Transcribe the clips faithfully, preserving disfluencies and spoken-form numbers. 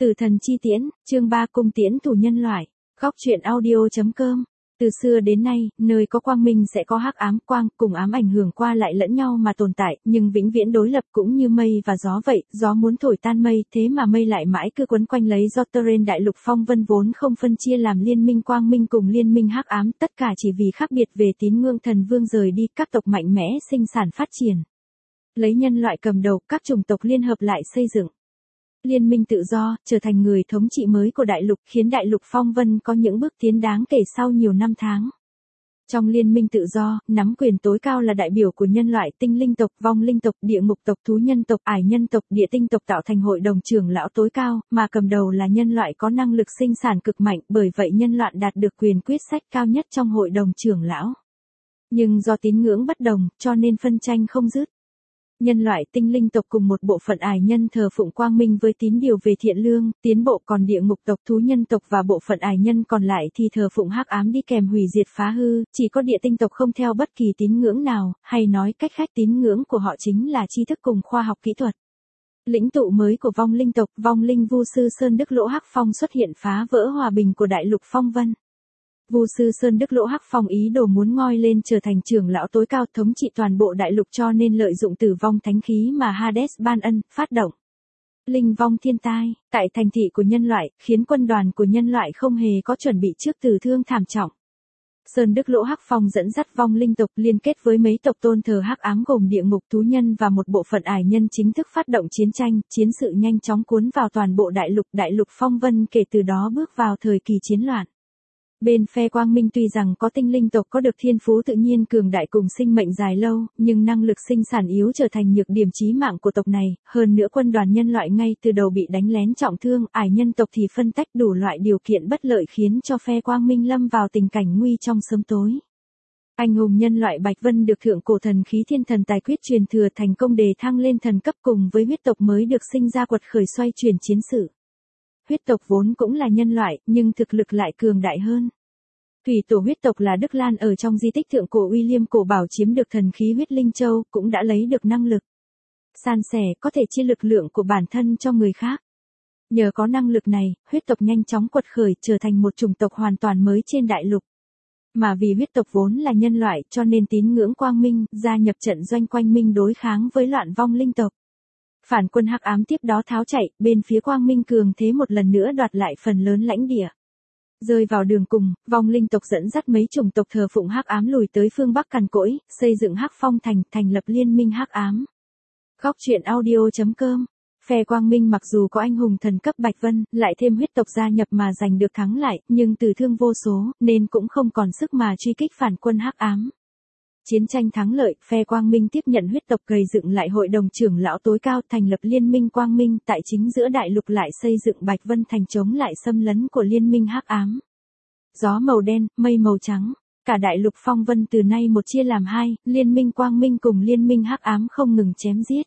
Tử thần chi tiễn, chương ba cung tiễn thủ nhân loại. Góc truyện audio.com. Từ xưa đến nay, nơi có quang minh sẽ có hắc ám, quang cùng ám ảnh hưởng qua lại lẫn nhau mà tồn tại, nhưng vĩnh viễn đối lập cũng như mây và gió vậy, gió muốn thổi tan mây, thế mà mây lại mãi cứ quấn quanh lấy do terrain đại lục phong vân vốn không phân chia làm liên minh quang minh cùng liên minh hắc ám, tất cả chỉ vì khác biệt về tín ngưỡng thần vương rời đi, các tộc mạnh mẽ sinh sản phát triển. Lấy nhân loại cầm đầu, các chủng tộc liên hợp lại xây dựng Liên minh tự do, trở thành người thống trị mới của đại lục, khiến đại lục phong vân có những bước tiến đáng kể sau nhiều năm tháng. Trong liên minh tự do, nắm quyền tối cao là đại biểu của nhân loại, tinh linh tộc, vong linh tộc, địa ngục tộc, thú nhân tộc, ải nhân tộc, địa tinh tộc tạo thành hội đồng trưởng lão tối cao, mà cầm đầu là nhân loại có năng lực sinh sản cực mạnh, bởi vậy nhân loại đạt được quyền quyết sách cao nhất trong hội đồng trưởng lão. Nhưng do tín ngưỡng bất đồng, cho nên phân tranh không dứt. Nhân loại tinh linh tộc cùng một bộ phận ải nhân thờ phụng quang minh với tín điều về thiện lương, tiến bộ, còn địa ngục tộc, thú nhân tộc và bộ phận ải nhân còn lại thì thờ phụng hắc ám đi kèm hủy diệt phá hư, chỉ có địa tinh tộc không theo bất kỳ tín ngưỡng nào, hay nói cách khác tín ngưỡng của họ chính là tri thức cùng khoa học kỹ thuật. Lĩnh tụ mới của vong linh tộc, vong linh vu sư Sơn Đức Lỗ Hắc Phong xuất hiện phá vỡ hòa bình của đại lục phong vân. Vu sư Sơn Đức Lỗ Hắc Phong ý đồ muốn ngoi lên trở thành trưởng lão tối cao thống trị toàn bộ đại lục, cho nên lợi dụng tử vong thánh khí mà Hades ban ân, phát động linh vong thiên tai tại thành thị của nhân loại, khiến quân đoàn của nhân loại không hề có chuẩn bị trước tử thương thảm trọng. Sơn Đức Lỗ Hắc Phong dẫn dắt vong linh tộc liên kết với mấy tộc tôn thờ hắc ám gồm địa ngục, thú nhân và một bộ phận ải nhân chính thức phát động chiến tranh, chiến sự nhanh chóng cuốn vào toàn bộ đại lục, đại lục phong vân kể từ đó bước vào thời kỳ chiến loạn. Bên phe quang minh tuy rằng có tinh linh tộc có được thiên phú tự nhiên cường đại cùng sinh mệnh dài lâu, nhưng năng lực sinh sản yếu trở thành nhược điểm chí mạng của tộc này, hơn nữa quân đoàn nhân loại ngay từ đầu bị đánh lén trọng thương, ải nhân tộc thì phân tách đủ loại điều kiện bất lợi khiến cho phe quang minh lâm vào tình cảnh nguy trong sớm tối. Anh hùng nhân loại Bạch Vân được thượng cổ thần khí thiên thần tài quyết truyền thừa thành công đề thăng lên thần cấp, cùng với huyết tộc mới được sinh ra quật khởi xoay chuyển chiến sự. Huyết tộc vốn cũng là nhân loại, nhưng thực lực lại cường đại hơn. Thủy tổ huyết tộc là Đức Lan ở trong di tích thượng cổ William cổ bảo chiếm được thần khí huyết linh châu, cũng đã lấy được năng lực san sẻ, có thể chia lực lượng của bản thân cho người khác. Nhờ có năng lực này, huyết tộc nhanh chóng quật khởi trở thành một chủng tộc hoàn toàn mới trên đại lục. Mà vì huyết tộc vốn là nhân loại, cho nên tín ngưỡng quang minh gia nhập trận doanh quanh minh đối kháng với loạn vong linh tộc. Phản quân hắc ám tiếp đó tháo chạy, bên phía quang minh cường thế một lần nữa đoạt lại phần lớn lãnh địa. Rơi vào đường cùng, vong linh tộc dẫn dắt mấy chủng tộc thờ phụng hắc ám lùi tới phương Bắc cằn cỗi, xây dựng hắc phong thành, thành lập liên minh hắc ám. Góc truyện audio.com. Phe quang minh mặc dù có anh hùng thần cấp Bạch Vân, lại thêm huyết tộc gia nhập mà giành được thắng lại, nhưng tử thương vô số, nên cũng không còn sức mà truy kích phản quân hắc ám. Chiến tranh thắng lợi, phe quang minh tiếp nhận huyết tộc gầy dựng lại hội đồng trưởng lão tối cao, thành lập liên minh quang minh, tại chính giữa đại lục lại xây dựng Bạch Vân thành chống lại xâm lấn của liên minh hắc ám. Gió màu đen, mây màu trắng, cả đại lục phong vân từ nay một chia làm hai, liên minh quang minh cùng liên minh hắc ám không ngừng chém giết.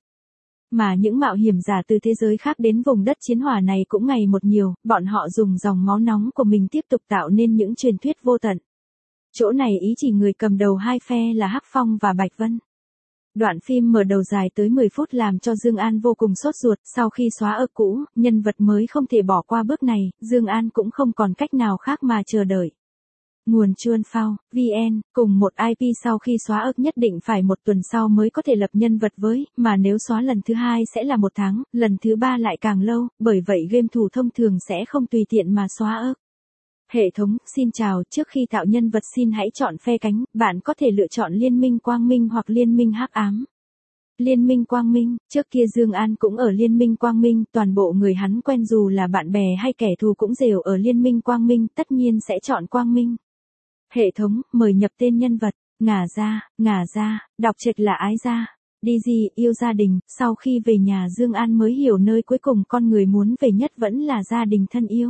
Mà những mạo hiểm giả từ thế giới khác đến vùng đất chiến hỏa này cũng ngày một nhiều, bọn họ dùng dòng máu nóng của mình tiếp tục tạo nên những truyền thuyết vô tận. Chỗ này ý chỉ người cầm đầu hai phe là Hắc Phong và Bạch Vân. Đoạn phim mở đầu dài tới mười phút làm cho Dương An vô cùng sốt ruột, sau khi xóa ơ cũ, nhân vật mới không thể bỏ qua bước này, Dương An cũng không còn cách nào khác mà chờ đợi. Nguồn Chuan Phao, vê en, cùng một i pê sau khi xóa ơ nhất định phải một tuần sau mới có thể lập nhân vật với, mà nếu xóa lần thứ hai sẽ là một tháng, lần thứ ba lại càng lâu, bởi vậy game thủ thông thường sẽ không tùy tiện mà xóa ơ. Hệ thống, xin chào, trước khi tạo nhân vật xin hãy chọn phe cánh, bạn có thể lựa chọn Liên minh Quang Minh hoặc Liên minh Hắc Ám. Liên minh Quang Minh, trước kia Dương An cũng ở Liên minh Quang Minh, toàn bộ người hắn quen dù là bạn bè hay kẻ thù cũng đều ở Liên minh Quang Minh, tất nhiên sẽ chọn Quang Minh. Hệ thống, mời nhập tên nhân vật, Ngả Gia, Ngả Gia, đọc trạch là Ái Gia. đi gi, yêu gia đình, sau khi về nhà Dương An mới hiểu nơi cuối cùng con người muốn về nhất vẫn là gia đình thân yêu.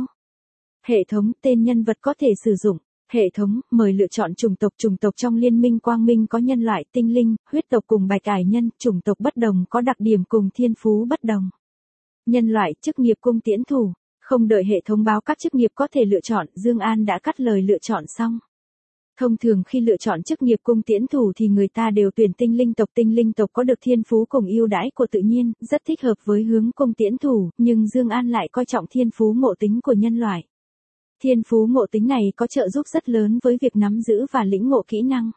Hệ thống, tên nhân vật có thể sử dụng. Hệ thống, mời lựa chọn chủng tộc. Chủng tộc trong liên minh quang minh có nhân loại, tinh linh, huyết tộc cùng bạch ải nhân, chủng tộc bất đồng có đặc điểm cùng thiên phú bất đồng. Nhân loại, chức nghiệp cung tiễn thủ. Không đợi hệ thống báo các chức nghiệp có thể lựa chọn, Dương An đã cắt lời lựa chọn xong. Thông thường khi lựa chọn chức nghiệp cung tiễn thủ thì người ta đều tuyển tinh linh tộc. Tinh linh tộc có được thiên phú cùng ưu đãi của tự nhiên, rất thích hợp với hướng cung tiễn thủ, nhưng Dương An lại coi trọng thiên phú ngộ tính của nhân loại. Thiên phú ngộ tính này có trợ giúp rất lớn với việc nắm giữ và lĩnh ngộ kỹ năng.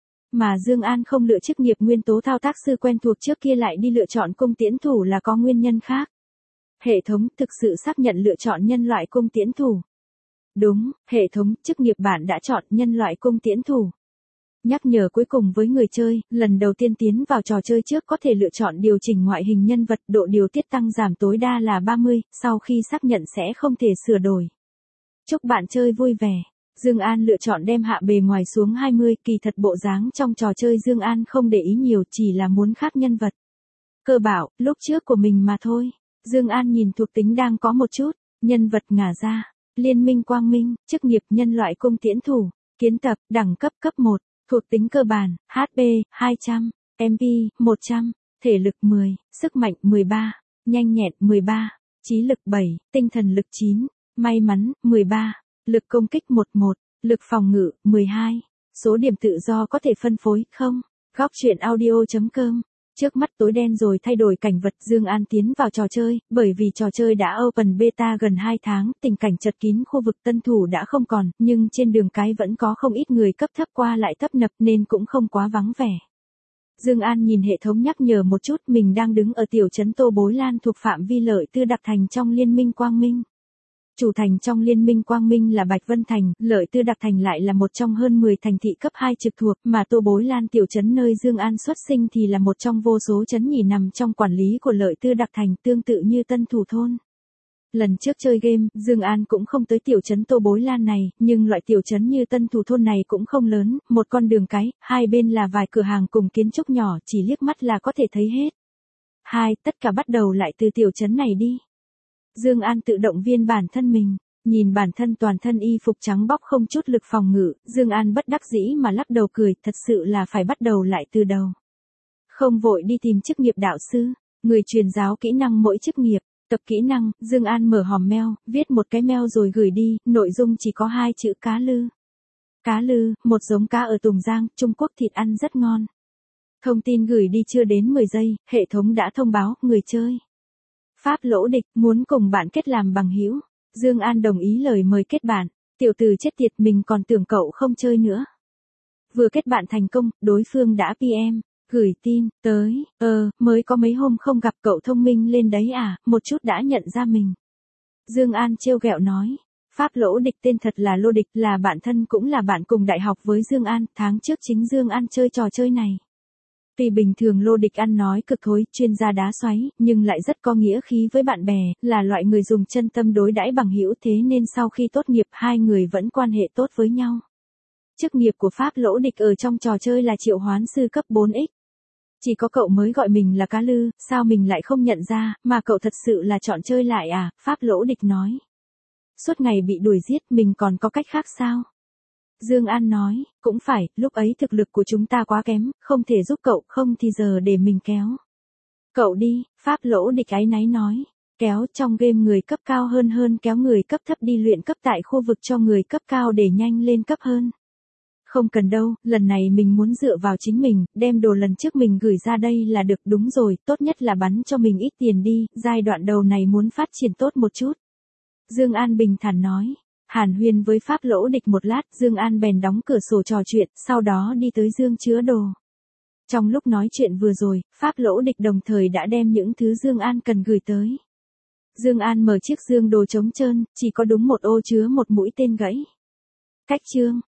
Mà Dương An không lựa chức nghiệp nguyên tố thao tác sư quen thuộc trước kia lại đi lựa chọn cung tiễn thủ là có nguyên nhân khác. Hệ thống thực sự xác nhận lựa chọn nhân loại cung tiễn thủ. Đúng, hệ thống, chức nghiệp bạn đã chọn nhân loại cung tiễn thủ. Nhắc nhở cuối cùng với người chơi, lần đầu tiên tiến vào trò chơi trước có thể lựa chọn điều chỉnh ngoại hình nhân vật, độ điều tiết tăng giảm tối đa là ba mươi, sau khi xác nhận sẽ không thể sửa đổi. Chúc bạn chơi vui vẻ. Dương An lựa chọn đem hạ bề ngoài xuống hai mươi, kỳ thật bộ dáng trong trò chơi Dương An không để ý nhiều, chỉ là muốn khác nhân vật. Cơ bảo, lúc trước của mình mà thôi. Dương An nhìn thuộc tính đang có một chút, nhân vật ngả ra, Liên minh quang minh, chức nghiệp nhân loại cung tiễn thủ, kiến tập, đẳng cấp cấp một, thuộc tính cơ bản, hát pê hai trăm, em pê một trăm, thể lực mười, sức mạnh mười ba, nhanh nhẹn mười ba, trí lực bảy, tinh thần lực chín, may mắn mười ba, lực công kích mười một, lực phòng ngự mười hai, số điểm tự do có thể phân phối không. Góc truyện audio chấm com. Trước mắt tối đen rồi thay đổi cảnh vật, Dương An tiến vào trò chơi, bởi vì trò chơi đã open beta gần hai tháng, tình cảnh chật kín khu vực tân thủ đã không còn, nhưng trên đường cái vẫn có không ít người cấp thấp qua lại tấp nập nên cũng không quá vắng vẻ. Dương An nhìn hệ thống nhắc nhở một chút, mình đang đứng ở tiểu trấn Tô Bối Lan thuộc phạm vi Lợi Tư Đặc Thành trong Liên minh Quang Minh. Chủ thành trong Liên minh Quang Minh là Bạch Vân Thành, Lợi Tư Đặc Thành lại là một trong hơn mười thành thị cấp hai trực thuộc, mà Tô Bối Lan tiểu trấn nơi Dương An xuất sinh thì là một trong vô số trấn nhì nằm trong quản lý của Lợi Tư Đặc Thành, tương tự như Tân Thủ thôn. Lần trước chơi game, Dương An cũng không tới tiểu trấn Tô Bối Lan này, nhưng loại tiểu trấn như Tân Thủ thôn này cũng không lớn, một con đường cái, hai bên là vài cửa hàng cùng kiến trúc nhỏ, chỉ liếc mắt là có thể thấy hết. Hai, tất cả bắt đầu lại từ tiểu trấn này đi. Dương An tự động viên bản thân mình, nhìn bản thân toàn thân y phục trắng bóc không chút lực phòng ngự, Dương An bất đắc dĩ mà lắc đầu cười, thật sự là phải bắt đầu lại từ đầu. Không vội đi tìm chức nghiệp đạo sư, người truyền giáo kỹ năng mỗi chức nghiệp, tập kỹ năng, Dương An mở hòm mail, viết một cái mail rồi gửi đi, nội dung chỉ có hai chữ cá lư. Cá lư, một giống cá ở Tùng Giang, Trung Quốc, thịt ăn rất ngon. Thông tin gửi đi chưa đến mười giây, hệ thống đã thông báo, người chơi Pháp Lỗ Địch muốn cùng bạn kết làm bằng hữu. Dương An đồng ý lời mời kết bạn. Tiểu tử chết tiệt, mình còn tưởng cậu không chơi nữa. Vừa kết bạn thành công, đối phương đã pê em, gửi tin, tới, ờ, mới có mấy hôm không gặp cậu thông minh lên đấy à, một chút đã nhận ra mình. Dương An trêu ghẹo nói, Pháp Lỗ Địch tên thật là Lô Địch, là bạn thân cũng là bạn cùng đại học với Dương An, tháng trước chính Dương An chơi trò chơi này. Vì bình thường Lô Địch ăn nói cực thối, chuyên gia đá xoáy, nhưng lại rất có nghĩa khí với bạn bè, là loại người dùng chân tâm đối đãi bằng hữu, thế nên sau khi tốt nghiệp hai người vẫn quan hệ tốt với nhau. Chức nghiệp của Pháp Lỗ Địch ở trong trò chơi là triệu hoán sư cấp bốn x. Chỉ có cậu mới gọi mình là cá lư, sao mình lại không nhận ra, mà cậu thật sự là chọn chơi lại à, Pháp Lỗ Địch nói. Suốt ngày bị đuổi giết mình còn có cách khác sao? Dương An nói, cũng phải, lúc ấy thực lực của chúng ta quá kém, không thể giúp cậu, không thì giờ để mình kéo. Cậu đi, Pháp Lỗ Địch áy náy nói, kéo trong game người cấp cao hơn hơn kéo người cấp thấp đi luyện cấp tại khu vực cho người cấp cao để nhanh lên cấp hơn. Không cần đâu, lần này mình muốn dựa vào chính mình, đem đồ lần trước mình gửi ra đây là được, đúng rồi, tốt nhất là bắn cho mình ít tiền đi, giai đoạn đầu này muốn phát triển tốt một chút. Dương An bình thản nói. Hàn huyên với Pháp Lỗ Địch một lát, Dương An bèn đóng cửa sổ trò chuyện, sau đó đi tới dương chứa đồ. Trong lúc nói chuyện vừa rồi, Pháp Lỗ Địch đồng thời đã đem những thứ Dương An cần gửi tới. Dương An mở chiếc dương đồ trống trơn, chỉ có đúng một ô chứa một mũi tên gãy. Cách chương